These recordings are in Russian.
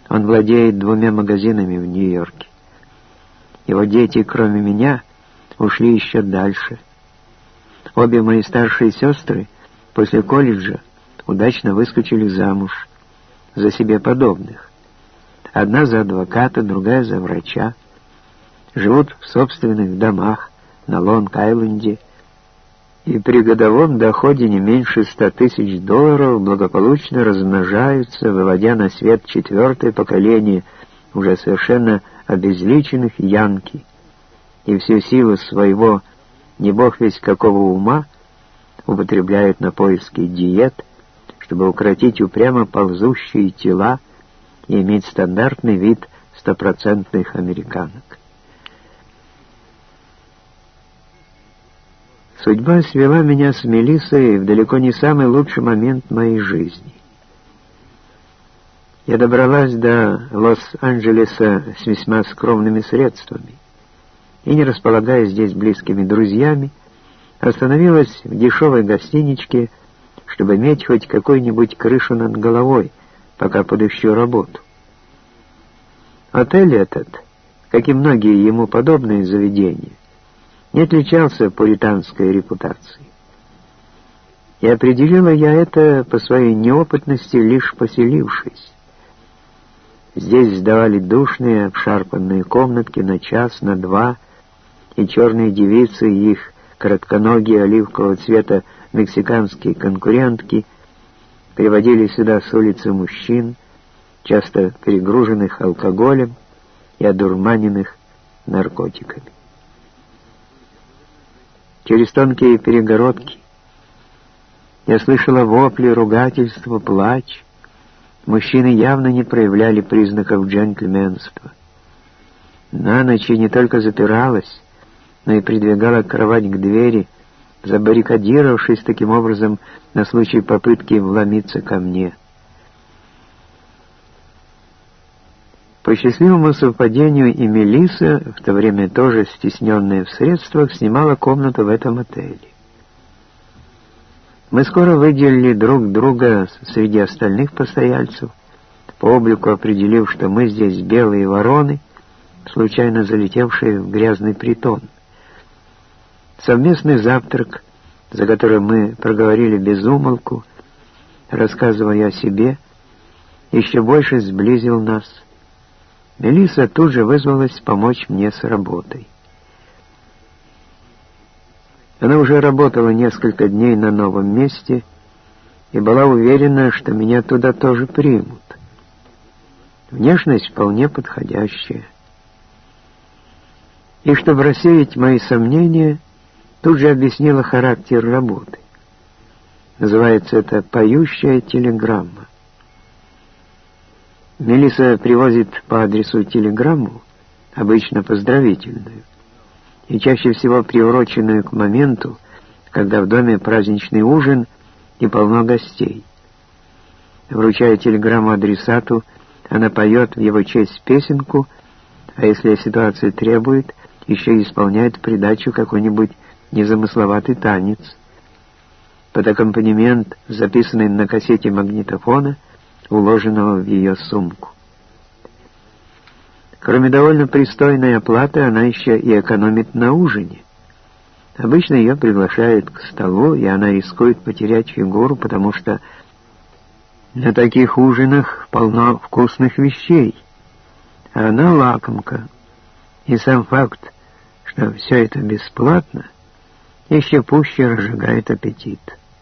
Он владеет 2 магазинами в Нью-Йорке. Его дети, кроме меня, ушли еще дальше. Обе мои старшие сестры после колледжа удачно выскочили замуж за себе подобных. Одна за адвоката, другая за врача. Живут в собственных домах на Лонг-Айленде и при годовом доходе не меньше $100 000 благополучно размножаются, выводя на свет 4-е поколение уже совершенно обезличенных янки, и всю силу своего не бог весть какого ума употребляют на поиски диет, чтобы укротить упрямо ползущие тела и иметь стандартный вид 100% американок. Судьба свела меня с Мелиссой в далеко не самый лучший момент моей жизни. Я добралась до Лос-Анджелеса с весьма скромными средствами и, не располагая здесь близкими друзьями, остановилась в дешевой гостиничке, чтобы иметь хоть какую-нибудь крышу над головой, пока подыщу работу. Отель этот, как и многие ему подобные заведения, не отличался пуританской репутацией. И определила я это по своей неопытности, лишь поселившись. Здесь сдавали душные, обшарпанные комнатки на час, на 2, и черные девицы и их коротконогие оливкового цвета мексиканские конкурентки приводили сюда с улицы мужчин, часто перегруженных алкоголем и одурманенных наркотиками. Через тонкие перегородки я слышала вопли, ругательства, плач. Мужчины явно не проявляли признаков джентльменства. На ночь не только запиралась, но и придвигала кровать к двери, забаррикадировавшись таким образом на случай попытки вломиться ко мне. По счастливому совпадению и Мелисса, в то время тоже стесненная в средствах, снимала комнату в этом отеле. Мы скоро выделили друг друга среди остальных постояльцев, по облику определив, что мы здесь белые вороны, случайно залетевшие в грязный притон. Совместный завтрак, за которым мы проговорили без умолку, рассказывая о себе, еще больше сблизил нас. Мелисса тут же вызвалась помочь мне с работой. Она уже работала несколько дней на новом месте и была уверена, что меня туда тоже примут. Внешность вполне подходящая. И чтобы рассеять мои сомнения, тут же объяснила характер работы. Называется это «поющая телеграмма». Мелисса привозит по адресу телеграмму, обычно поздравительную, и чаще всего приуроченную к моменту, когда в доме праздничный ужин и полно гостей. Вручая телеграмму адресату, она поет в его честь песенку, а если ситуация требует, еще и исполняет в придачу какой-нибудь незамысловатый танец, под аккомпанемент, записанный на кассете магнитофона, уложенного в ее сумку. Кроме довольно пристойной оплаты, она еще и экономит на ужине. Обычно ее приглашают к столу, и она рискует потерять фигуру, потому что на таких ужинах полно вкусных вещей, а она лакомка. И сам факт, что все это бесплатно, еще пуще разжигает аппетит.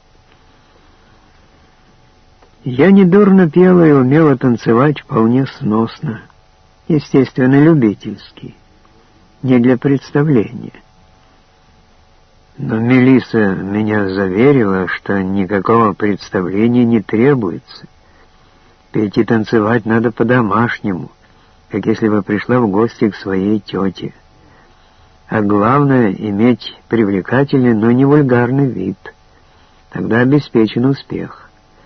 Я недурно пела и умела танцевать вполне сносно, естественно, любительски, не для представления. Но Мелисса меня заверила, что никакого представления не требуется. Петь и танцевать надо по-домашнему, как если бы пришла в гости к своей тете. А главное — иметь привлекательный, но не вульгарный вид. Тогда обеспечен успех.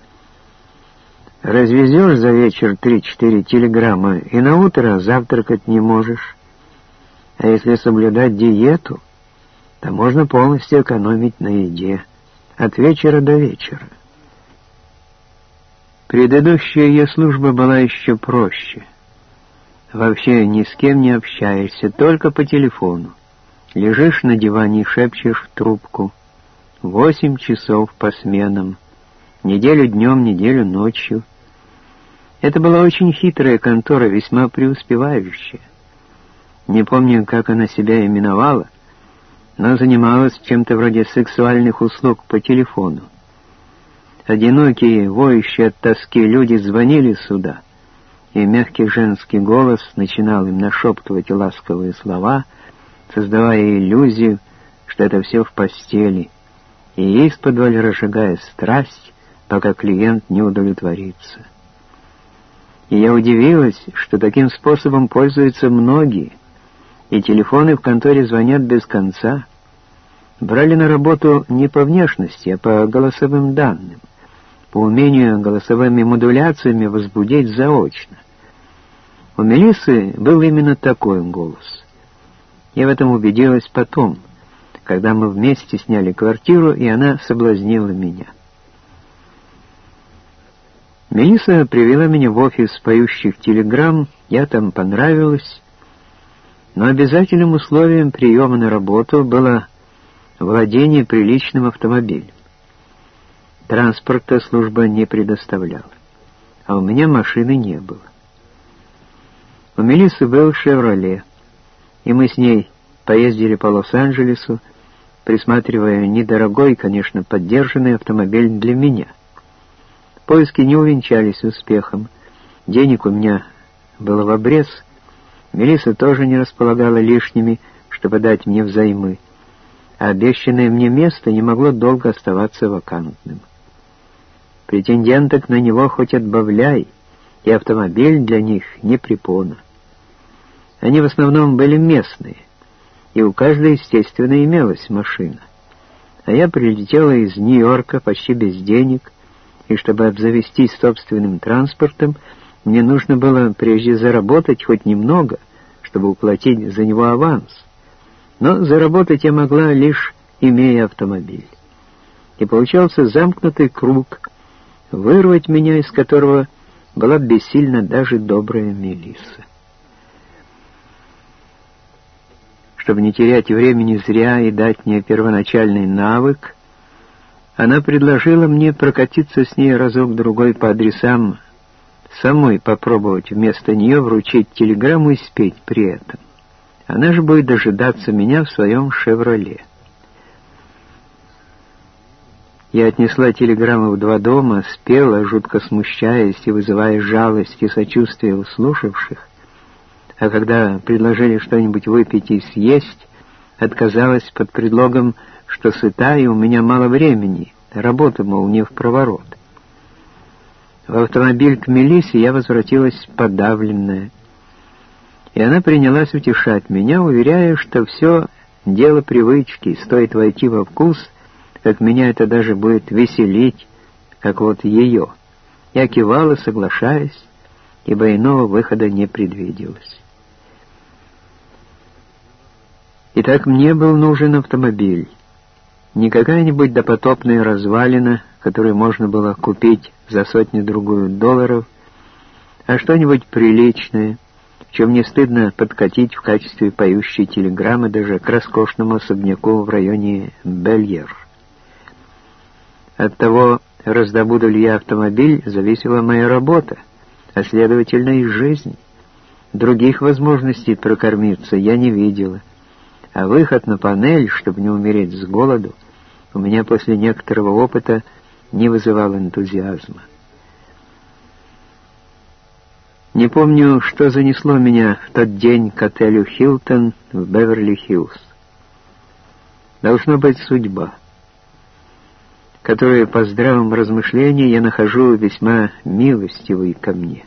Развезешь за вечер 3-4 телеграммы, и на утро завтракать не можешь. А если соблюдать диету, то можно полностью экономить на еде от вечера до вечера. Предыдущая ее служба была еще проще. Вообще ни с кем не общаешься, только по телефону. Лежишь на диване и шепчешь в трубку. 8 часов по сменам. Неделю днем, неделю ночью. Это была очень хитрая контора, весьма преуспевающая. Не помню, как она себя именовала, но занималась чем-то вроде сексуальных услуг по телефону. Одинокие, воющие от тоски люди звонили сюда, и мягкий женский голос начинал им нашептывать ласковые слова, создавая иллюзию, что это все в постели, и исподволь разжигая страсть, пока клиент не удовлетворится. И я удивилась, что таким способом пользуются многие, и телефоны в конторе звонят без конца. Брали на работу не по внешности, а по голосовым данным, по умению голосовыми модуляциями возбудить заочно. У Мелиссы был именно такой голос. Я в этом убедилась потом, когда мы вместе сняли квартиру, и она соблазнила меня. Мелисса привела меня в офис поющих телеграмм, я там понравилась, но обязательным условием приема на работу было владение приличным автомобилем. Транспорта служба не предоставляла, а у меня машины не было. У Мелиссы был «Шевроле», и мы с ней поездили по Лос-Анджелесу, присматривая недорогой, конечно, поддержанный автомобиль для меня. Поиски не увенчались успехом. Денег у меня было в обрез. Мелисса тоже не располагала лишними, чтобы дать мне взаймы, а обещанное мне место не могло долго оставаться вакантным. Претенденток на него хоть отбавляй, и автомобиль для них не препона. Они в основном были местные, и у каждой, естественно, имелась машина. А я прилетела из Нью-Йорка почти без денег, и чтобы обзавестись собственным транспортом, мне нужно было прежде заработать хоть немного, чтобы уплатить за него аванс. Но заработать я могла, лишь имея автомобиль. И получался замкнутый круг, вырвать меня из которого была бессильна даже добрая Мелисса. Чтобы не терять времени зря и дать мне первоначальный навык, она предложила мне прокатиться с ней разок-другой по адресам, самой попробовать вместо нее вручить телеграмму и спеть при этом. Она же будет дожидаться меня в своем «Шевроле». Я отнесла телеграмму в 2 дома, спела, жутко смущаясь и вызывая жалость и сочувствие у слушавших, а когда предложили что-нибудь выпить и съесть, отказалась под предлогом, что сыта и у меня мало времени, работа, мол, не впроворот. В автомобиль к Мелиссе я возвратилась подавленная, и она принялась утешать меня, уверяя, что все дело привычки, стоит войти во вкус, как меня это даже будет веселить, как вот ее. Я кивала, соглашаясь, ибо иного выхода не предвиделось. Итак, мне был нужен автомобиль. Не какая-нибудь допотопная развалина, которую можно было купить за $100-другую, а что-нибудь приличное, в чем не стыдно подкатить в качестве поющей телеграммы даже к роскошному особняку в районе Бельер. От того, раздобуду ли я автомобиль, зависела моя работа, а следовательно и жизнь. Других возможностей прокормиться я не видела, а выход на панель, чтобы не умереть с голоду, у меня после некоторого опыта не вызывал энтузиазма. Не помню, что занесло меня в тот день к отелю «Хилтон» в Беверли-Хиллз. Должно быть судьба, которую по здравому размышлению я нахожу весьма милостивой ко мне.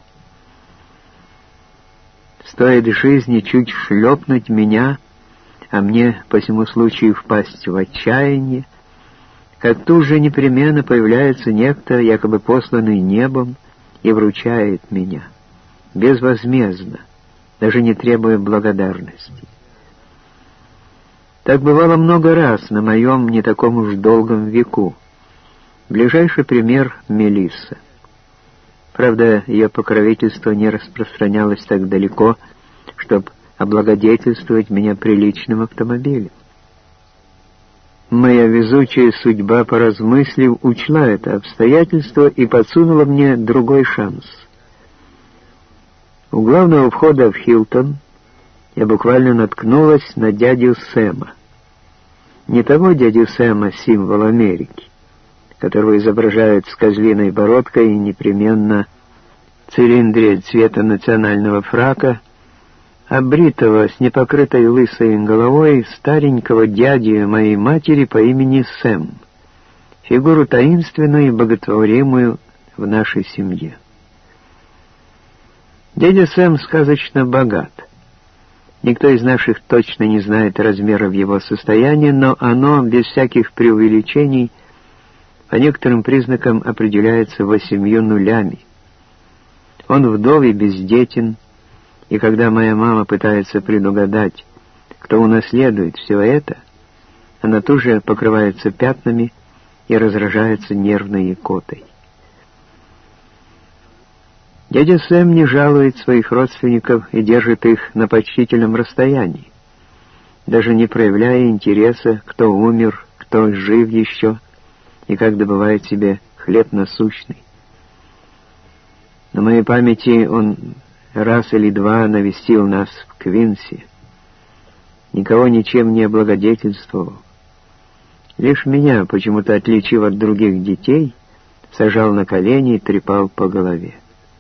Стоит жизни чуть шлепнуть меня, а мне по всему случаю впасть в отчаяние, как тут же непременно появляется некто, якобы посланный небом, и вручает меня, безвозмездно, даже не требуя благодарности. Так бывало много раз на моем не таком уж долгом веку. Ближайший пример — Мелисса. Правда, ее покровительство не распространялось так далеко, чтобы облагодетельствовать меня приличным автомобилем. Моя везучая судьба, поразмыслив, учла это обстоятельство и подсунула мне другой шанс. У главного входа в Хилтон я буквально наткнулась на дядю Сэма. Не того дядю Сэма, символ Америки, которого изображают с козлиной бородкой и непременно в цилиндре цвета национального фрака, а бритого с непокрытой лысой головой старенького дяди моей матери по имени Сэм, фигуру таинственную и боготворимую в нашей семье. Дядя Сэм сказочно богат. Никто из наших точно не знает размеров его состояния, но оно, без всяких преувеличений, по некоторым признакам определяется 8 нулями. Он вдов и бездетен, и когда моя мама пытается предугадать, кто унаследует все это, она тут же покрывается пятнами и разражается нервной икотой. Дядя Сэм не жалует своих родственников и держит их на почтительном расстоянии, даже не проявляя интереса, кто умер, кто жив еще и как добывает себе хлеб насущный. На моей памяти он раз или два навестил нас в Квинси. Никого ничем не облагодетельствовал. Лишь меня, почему-то отличив от других детей, сажал на колени и трепал по голове.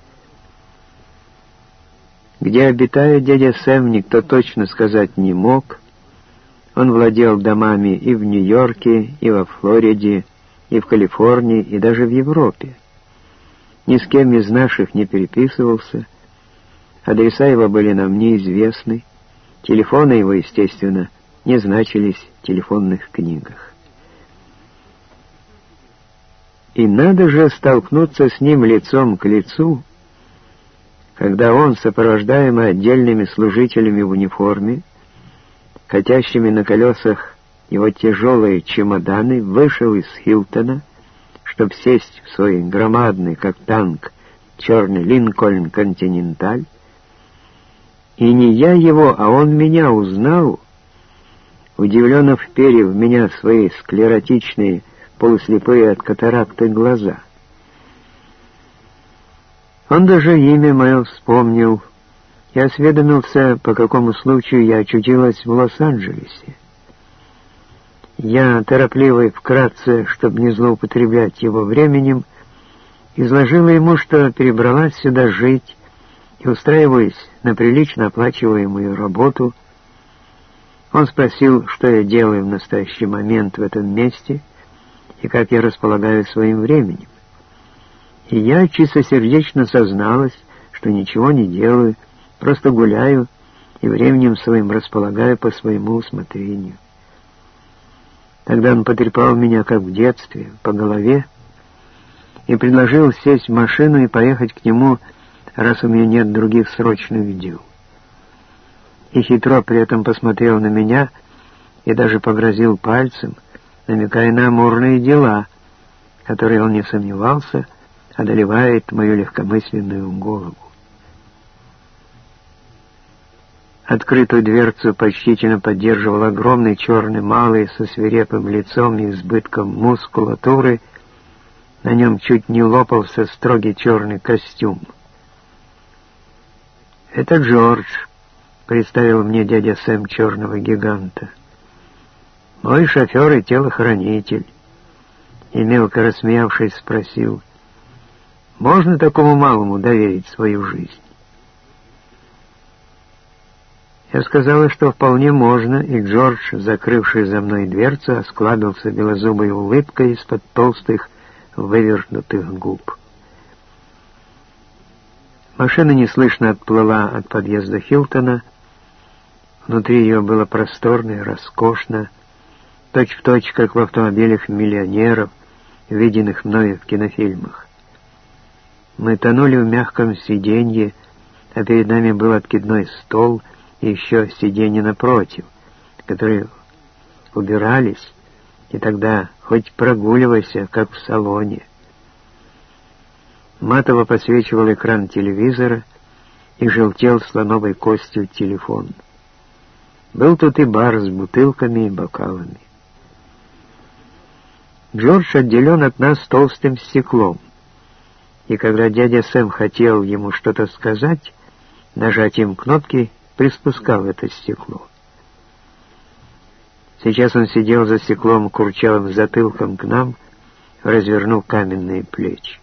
Где обитает дядя Сэм, никто точно сказать не мог. Он владел домами и в Нью-Йорке, и во Флориде, и в Калифорнии, и даже в Европе. Ни с кем из наших не переписывался. Адреса его были нам неизвестны. Телефоны его, естественно, не значились в телефонных книгах. И надо же столкнуться с ним лицом к лицу, когда он, сопровождаемый отдельными служителями в униформе, катящими на колесах его тяжелые чемоданы, вышел из Хилтона, чтобы сесть в свой громадный, как танк, черный Линкольн Континенталь. И не я его, а он меня узнал, удивленно вперев в меня свои склеротичные, полуслепые от катаракты глаза. Он даже имя мое вспомнил и осведомился, по какому случаю я очутилась в Лос-Анджелесе. Я, торопливо и вкратце, чтобы не злоупотреблять его временем, изложила ему, что перебралась сюда жить и устраиваюсь на прилично оплачиваемую работу. Он спросил, что я делаю в настоящий момент в этом месте и как я располагаю своим временем. И я чистосердечно созналась, что ничего не делаю, просто гуляю и временем своим располагаю по своему усмотрению. Тогда он потрепал меня, как в детстве, по голове и предложил сесть в машину и поехать к нему, раз у меня нет других срочных дел. И хитро при этом посмотрел на меня и даже погрозил пальцем, намекая на амурные дела, которые, он не сомневался, одолевает мою легкомысленную голову. Открытую дверцу почтительно поддерживал огромный черный малый со свирепым лицом и избытком мускулатуры. На нем чуть не лопался строгий черный костюм. «Это Джордж», — представил мне дядя Сэм черного гиганта. «Мой шофер и телохранитель». И мелко рассмеявшись спросил: «Можно такому малому доверить свою жизнь?» Я сказала, что вполне можно, и Джордж, закрывший за мной дверцу, осклабился белозубой улыбкой из-под толстых, вывернутых губ. Машина неслышно отплыла от подъезда Хилтона. Внутри ее было просторно и роскошно, точь-в-точь, как в автомобилях миллионеров, виденных мною в кинофильмах. Мы тонули в мягком сиденье, а перед нами был откидной стол и еще сиденье напротив, которые убирались, и тогда хоть прогуливайся, как в салоне. Матово посвечивал экран телевизора и желтел слоновой костью телефон. Был тут и бар с бутылками и бокалами. Джордж отделен от нас толстым стеклом, и когда дядя Сэм хотел ему что-то сказать, нажатием кнопки приспускал это стекло. Сейчас он сидел за стеклом курчавым затылком к нам, развернув каменные плечи.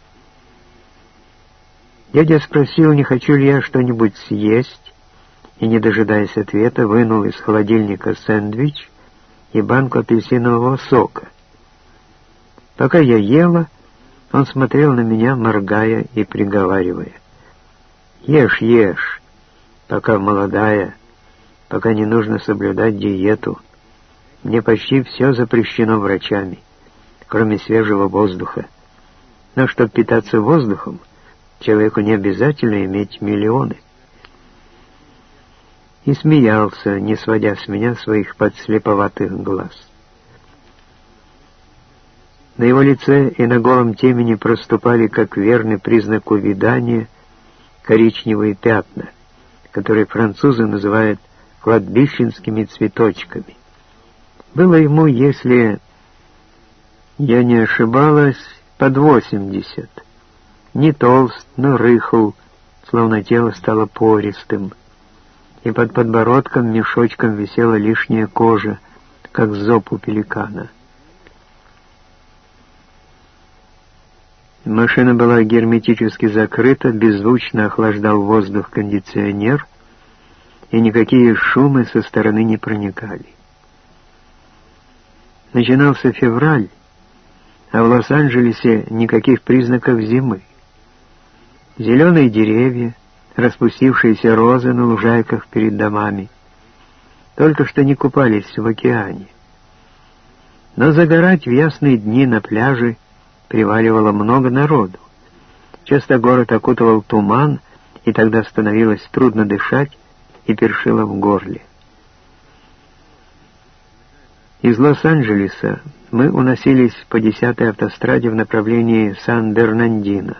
Дядя спросил, не хочу ли я что-нибудь съесть, и, не дожидаясь ответа, вынул из холодильника сэндвич и банку апельсинового сока. Пока я ела, он смотрел на меня, моргая и приговаривая: «Ешь, ешь, пока молодая, пока не нужно соблюдать диету. Мне почти все запрещено врачами, кроме свежего воздуха. Но чтобы питаться воздухом, человеку не обязательно иметь миллионы». И смеялся, не сводя с меня своих подслеповатых глаз. На его лице и на голом темени проступали, как верный признак увядания, коричневые пятна, которые французы называют кладбищенскими цветочками. Было ему, если я не ошибалась, под 80. Не толст, но рыхл, словно тело стало пористым, и под подбородком мешочком висела лишняя кожа, как зоб у пеликана. Машина была герметически закрыта, беззвучно охлаждал воздух кондиционер, и никакие шумы со стороны не проникали. Начинался февраль, а в Лос-Анджелесе никаких признаков зимы. Зеленые деревья, распустившиеся розы на лужайках перед домами, только что не купались в океане. Но загорать в ясные дни на пляже приваливало много народу. Часто город окутывал туман, и тогда становилось трудно дышать и першило в горле. Из Лос-Анджелеса мы уносились по 10-й автостраде в направлении Сан-Бернандино.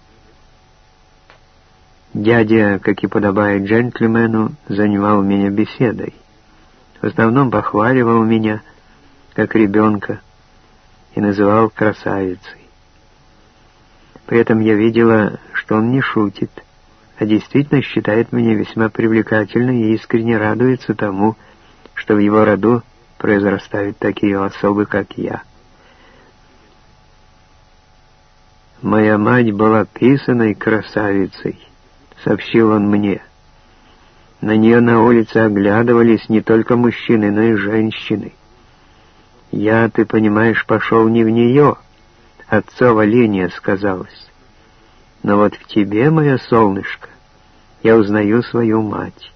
Дядя, как и подобает джентльмену, занимал меня беседой. В основном похваливал меня, как ребенка, и называл красавицей. При этом я видела, что он не шутит, а действительно считает меня весьма привлекательной и искренне радуется тому, что в его роду произрастают такие особы, как я. «Моя мать была писаной красавицей», — сообщил он мне. «На нее на улице оглядывались не только мужчины, но и женщины. Я, ты понимаешь, пошел не в нее, отцова линия сказалась. Но вот в тебе, мое солнышко, я узнаю свою мать.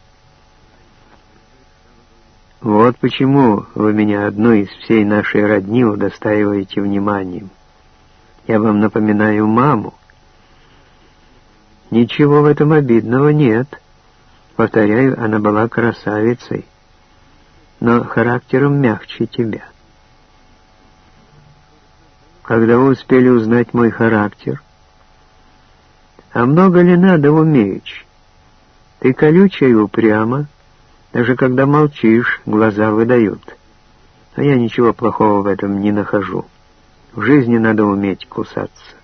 Вот почему вы меня одну из всей нашей родни удостаиваете вниманием. Я вам напоминаю маму». «Ничего в этом обидного нет. Повторяю, она была красавицей, но характером мягче тебя». «Когда вы успели узнать мой характер?» «А много ли надо уметь? Ты колючая и упряма, даже когда молчишь, глаза выдают. А я ничего плохого в этом не нахожу. В жизни надо уметь кусаться».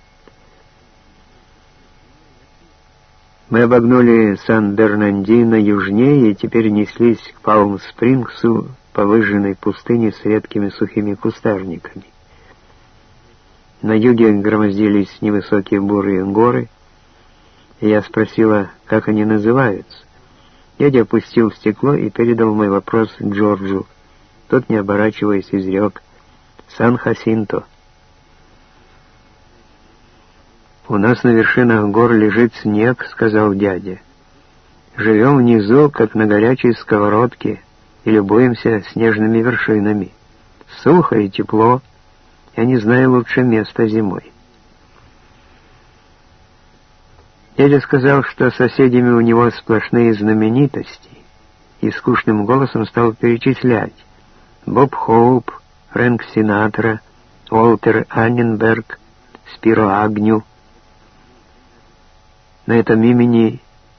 Мы обогнули Сан-Бернандино южнее и теперь неслись к Палм-Спрингсу по выжженной пустыне с редкими сухими кустарниками. На юге громоздились невысокие бурые горы, и я спросила, как они называются. Дядя опустил стекло и передал мой вопрос Джорджу. Тот, не оборачиваясь, изрек: «Сан-Хасинто». «У нас на вершинах гор лежит снег», — сказал дядя. «Живем внизу, как на горячей сковородке, и любуемся снежными вершинами. Сухо и тепло. Я не знаю лучше места зимой». Дядя сказал, что соседями у него сплошные знаменитости, и скучным голосом стал перечислять: Боб Хоуп, Фрэнк Синатра, Уолтер Анненберг, Спиро Агню. На этом имени